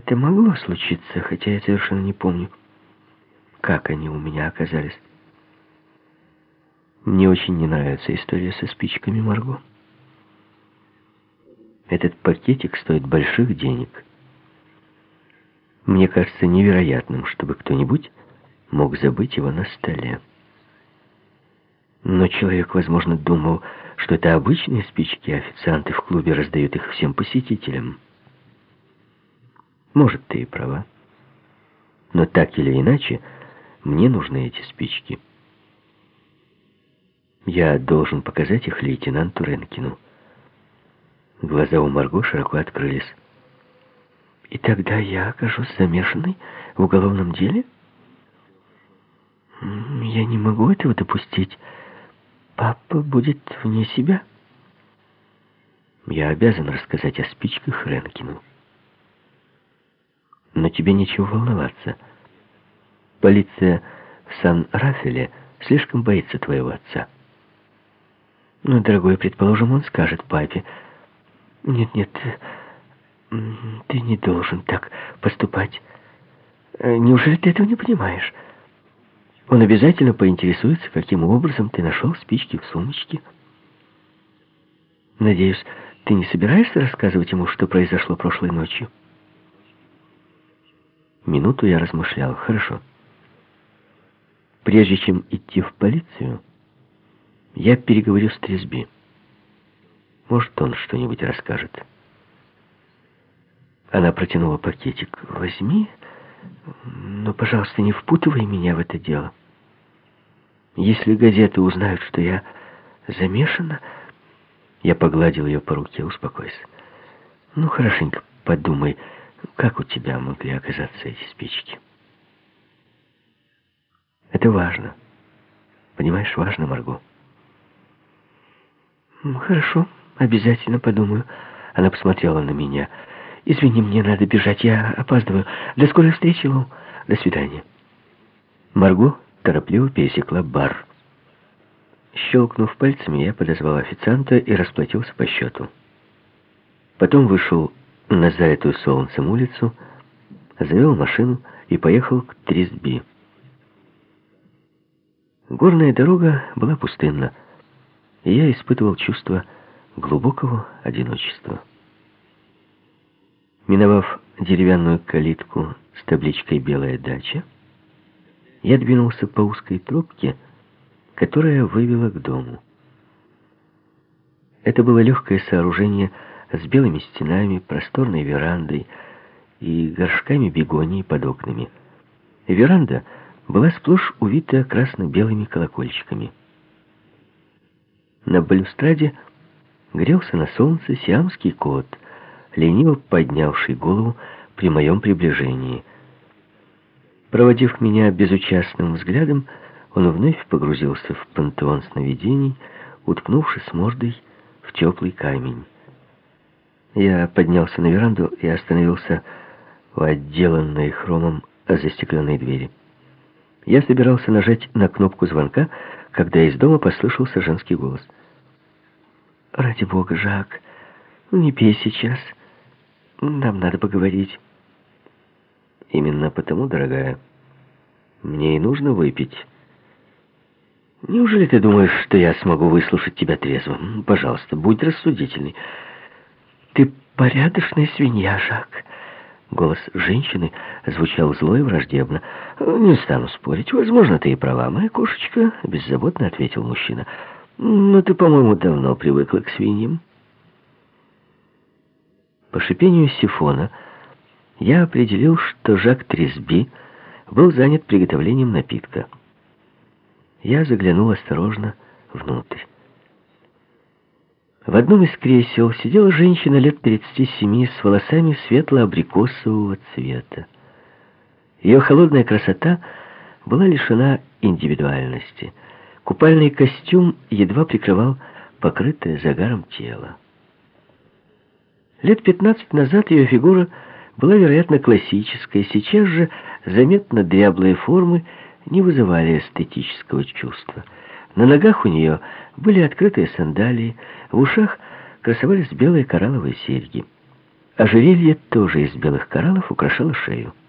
Это могло случиться, хотя я совершенно не помню, как они у меня оказались. Мне очень не нравится история со спичками, Марго. Этот пакетик стоит больших денег. Мне кажется невероятным, чтобы кто-нибудь мог забыть его на столе. Но человек, возможно, думал, что это обычные спички, а официанты в клубе раздают их всем посетителям. Может, ты и права. Но так или иначе, мне нужны эти спички. Я должен показать их лейтенанту Ренкину. Глаза у Марго широко открылись. И тогда я окажусь замешанной в уголовном деле? Я не могу этого допустить. Папа будет вне себя. Я обязан рассказать о спичках Ренкину. Но тебе нечего волноваться. Полиция в Сан-Рафеле слишком боится твоего отца. Ну, дорогой, предположим, он скажет папе: «Нет, ты не должен так поступать. Неужели ты этого не понимаешь?» Он обязательно поинтересуется, каким образом ты нашел спички в сумочке. Надеюсь, ты не собираешься рассказывать ему, что произошло прошлой ночью? Минуту я размышлял. Хорошо. Прежде чем идти в полицию, я переговорю с Трисби. Может, он что-нибудь расскажет. Она протянула пакетик. Возьми, но, пожалуйста, не впутывай меня в это дело. Если газеты узнают, что я замешана... Я погладил ее по руке. Успокойся. Ну, хорошенько подумай, как у тебя могли оказаться эти спички. Это важно. Понимаешь, важно, Марго. Хорошо, обязательно подумаю. Она посмотрела на меня. Извини, мне надо бежать, я опаздываю. До скорой встречи, Лу. До свидания. Марго торопливо пересекла бар. Щелкнув пальцами, я подозвал официанта и расплатился по счету. Потом вышел на залитую солнцем улицу, завел машину и поехал к Трисби. Горная дорога была пустынна, и я испытывал чувство глубокого одиночества. Миновав деревянную калитку с табличкой «Белая дача», я двинулся по узкой тропке, которая вывела к дому. Это было легкое сооружение с белыми стенами, просторной верандой и горшками бегонии под окнами. Веранда была сплошь увита красно-белыми колокольчиками. На балюстраде грелся на солнце сиамский кот, лениво поднявший голову при моем приближении. Проводив меня безучастным взглядом, он вновь погрузился в пантеон сновидений, уткнувшись мордой в теплый камень. Я поднялся на веранду и остановился у отделанной хромом застекленной двери. Я собирался нажать на кнопку звонка, когда из дома послышался женский голос. «Ради бога, Жак, не пей сейчас. Нам надо поговорить». «Именно потому, дорогая, мне и нужно выпить. Неужели ты думаешь, что я смогу выслушать тебя трезво? Пожалуйста, будь рассудительный». «Ты порядочная свинья, Жак». Голос женщины звучал зло и враждебно. «Не стану спорить. Возможно, ты и права, моя кошечка», — беззаботно ответил мужчина. «Но ты, по-моему, давно привыкла к свиньям». По шипению сифона я определил, что Жак Трисби был занят приготовлением напитка. Я заглянул осторожно внутрь. В одном из кресел сидела женщина лет 37 с волосами светло-абрикосового цвета. Ее холодная красота была лишена индивидуальности. Купальный костюм едва прикрывал покрытое загаром тело. Лет 15 назад ее фигура была, вероятно, классической. Сейчас же заметно дряблые формы не вызывали эстетического чувства. На ногах у нее были открытые сандалии, в ушах красовались белые коралловые серьги. Ожерелье, тоже из белых кораллов, украшало шею.